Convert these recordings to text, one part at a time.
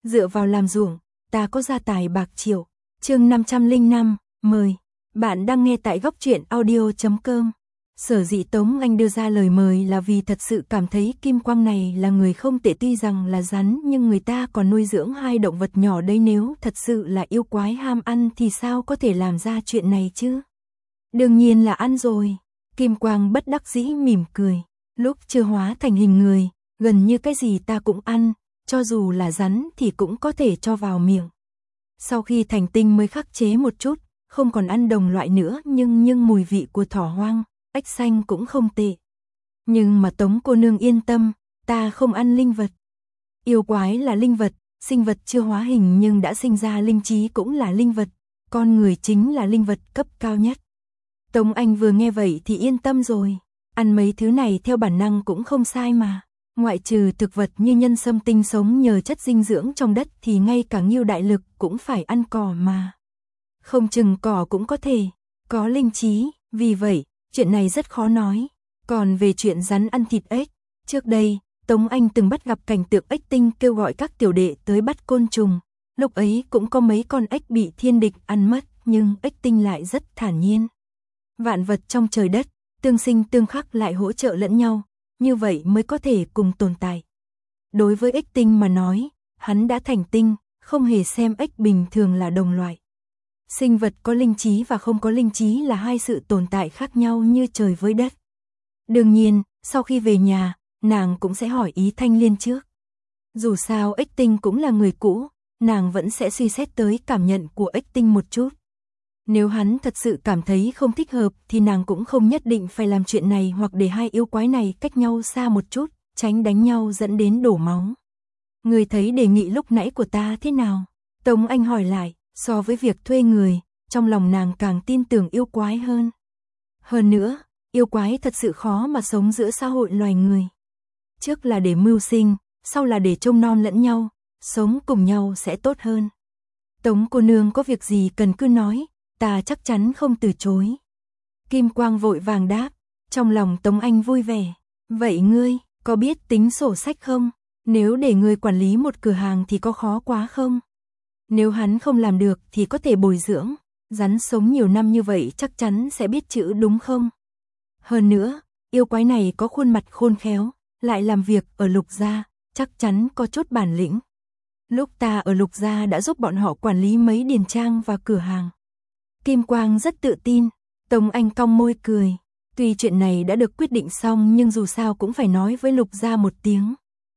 dựa vào làm ruộng, ta có gia tài bạc triệu. Chương 505, mời. Bạn đang nghe tại góc truyện audio.com. Sở dĩ Tống Anh đưa ra lời mời là vì thật sự cảm thấy Kim Quang này là người không tệ, tuy rằng là rắn nhưng người ta còn nuôi dưỡng hai động vật nhỏ đấy, nếu thật sự là yêu quái ham ăn thì sao có thể làm ra chuyện này chứ? Đương nhiên là ăn rồi. Kim Quang bất đắc dĩ mỉm cười. Lúc chưa hóa thành hình người, gần như cái gì ta cũng ăn, cho dù là rắn thì cũng có thể cho vào miệng. Sau khi thành tinh mới khắc chế một chút, không còn ăn đồng loại nữa, nhưng mùi vị của thỏ hoang, ếch xanh cũng không tệ. Nhưng mà Tống cô nương yên tâm, ta không ăn linh vật. Yêu quái là linh vật, sinh vật chưa hóa hình nhưng đã sinh ra linh trí cũng là linh vật, con người chính là linh vật cấp cao nhất. Tống Anh vừa nghe vậy thì yên tâm rồi, ăn mấy thứ này theo bản năng cũng không sai mà. Ngoại trừ thực vật như nhân sâm tinh sống nhờ chất dinh dưỡng trong đất thì ngay cả Ngưu Đại Lực cũng phải ăn cỏ mà. Không chừng cỏ cũng có thể có linh trí, vì vậy, chuyện này rất khó nói. Còn về chuyện rắn ăn thịt ếch, trước đây, Tống Anh từng bắt gặp cảnh tượng ếch tinh kêu gọi các tiểu đệ tới bắt côn trùng. Lúc ấy cũng có mấy con ếch bị thiên địch ăn mất, nhưng ếch tinh lại rất thản nhiên. Vạn vật trong trời đất, tương sinh tương khắc lại hỗ trợ lẫn nhau, như vậy mới có thể cùng tồn tại. Đối với ếch tinh mà nói, hắn đã thành tinh, không hề xem ếch bình thường là đồng loại. Sinh vật có linh trí và không có linh trí là hai sự tồn tại khác nhau như trời với đất. Đương nhiên, sau khi về nhà, nàng cũng sẽ hỏi ý Thanh Liên trước. Dù sao ếch tinh cũng là người cũ, nàng vẫn sẽ suy xét tới cảm nhận của ếch tinh một chút. Nếu hắn thật sự cảm thấy không thích hợp thì nàng cũng không nhất định phải làm chuyện này, hoặc để hai yêu quái này cách nhau xa một chút, tránh đánh nhau dẫn đến đổ máu. Người thấy đề nghị lúc nãy của ta thế nào? Tống Anh hỏi lại, so với việc thuê người, trong lòng nàng càng tin tưởng yêu quái hơn. Hơn nữa, yêu quái thật sự khó mà sống giữa xã hội loài người. Trước là để mưu sinh, sau là để trông nom lẫn nhau, sống cùng nhau sẽ tốt hơn. Tống cô nương có việc gì cần cứ nói, ta chắc chắn không từ chối. Kim Quang vội vàng đáp, trong lòng Tống Anh vui vẻ. Vậy ngươi, có biết tính sổ sách không? Nếu để ngươi quản lý một cửa hàng thì có khó quá không? Nếu hắn không làm được thì có thể bồi dưỡng, rắn sống nhiều năm như vậy chắc chắn sẽ biết chữ đúng không? Hơn nữa, yêu quái này có khuôn mặt khôn khéo, lại làm việc ở Lục Gia, chắc chắn có chút bản lĩnh. Lúc ta ở Lục Gia đã giúp bọn họ quản lý mấy điền trang và cửa hàng. Kim Quang rất tự tin. Tống Anh cong môi cười. Tuy chuyện này đã được quyết định xong nhưng dù sao cũng phải nói với Lục Gia một tiếng.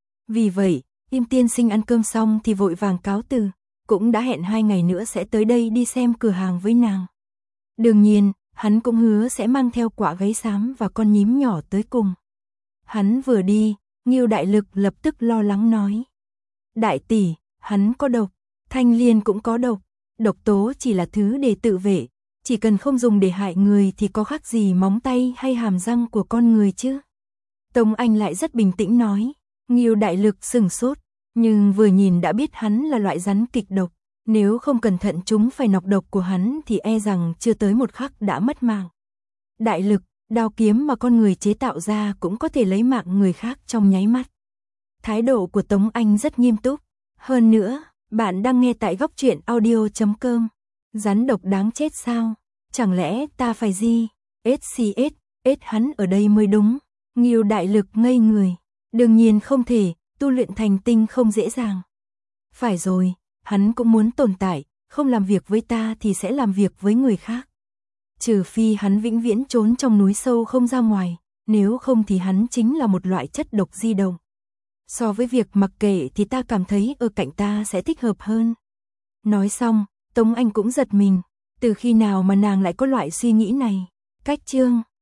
Vì vậy, Im tiên sinh ăn cơm xong thì vội vàng cáo từ, cũng đã hẹn 2 ngày nữa sẽ tới đây đi xem cửa hàng với nàng. Đương nhiên, hắn cũng hứa sẽ mang theo quả gáy xám và con nhím nhỏ tới cùng. Hắn vừa đi, Ngưu Đại Lực lập tức lo lắng nói. Đại tỷ, hắn có độc, Thanh Liên cũng có độc. Độc tố chỉ là thứ để tự vệ, chỉ cần không dùng để hại người thì có khác gì móng tay hay hàm răng của con người chứ. Tống Anh lại rất bình tĩnh nói. Ngưu Đại Lực sửng sốt, nhưng vừa nhìn đã biết hắn là loại rắn kịch độc. Nếu không cẩn thận chúng phải nọc độc của hắn thì e rằng chưa tới một khắc đã mất mạng. Đại Lực, đao kiếm mà con người chế tạo ra cũng có thể lấy mạng người khác trong nháy mắt. Thái độ của Tống Anh rất nghiêm túc. Hơn nữa, bạn đang nghe tại góc truyện audio.com. Rắn độc đáng chết sao? Chẳng lẽ ta phải gì? SCS, hắn ở đây mới đúng. Ngưu Đại Lực ngây người. Đương nhiên không thể, tu luyện thành tinh không dễ dàng. Phải rồi, hắn cũng muốn tồn tại, không làm việc với ta thì sẽ làm việc với người khác. Trừ phi hắn vĩnh viễn trốn trong núi sâu không ra ngoài, nếu không thì hắn chính là một loại chất độc di động. So với việc mặc kệ thì ta cảm thấy ở cạnh ta sẽ thích hợp hơn. Nói xong, Tống Anh cũng giật mình, từ khi nào mà nàng lại có loại suy nghĩ này. Cách chương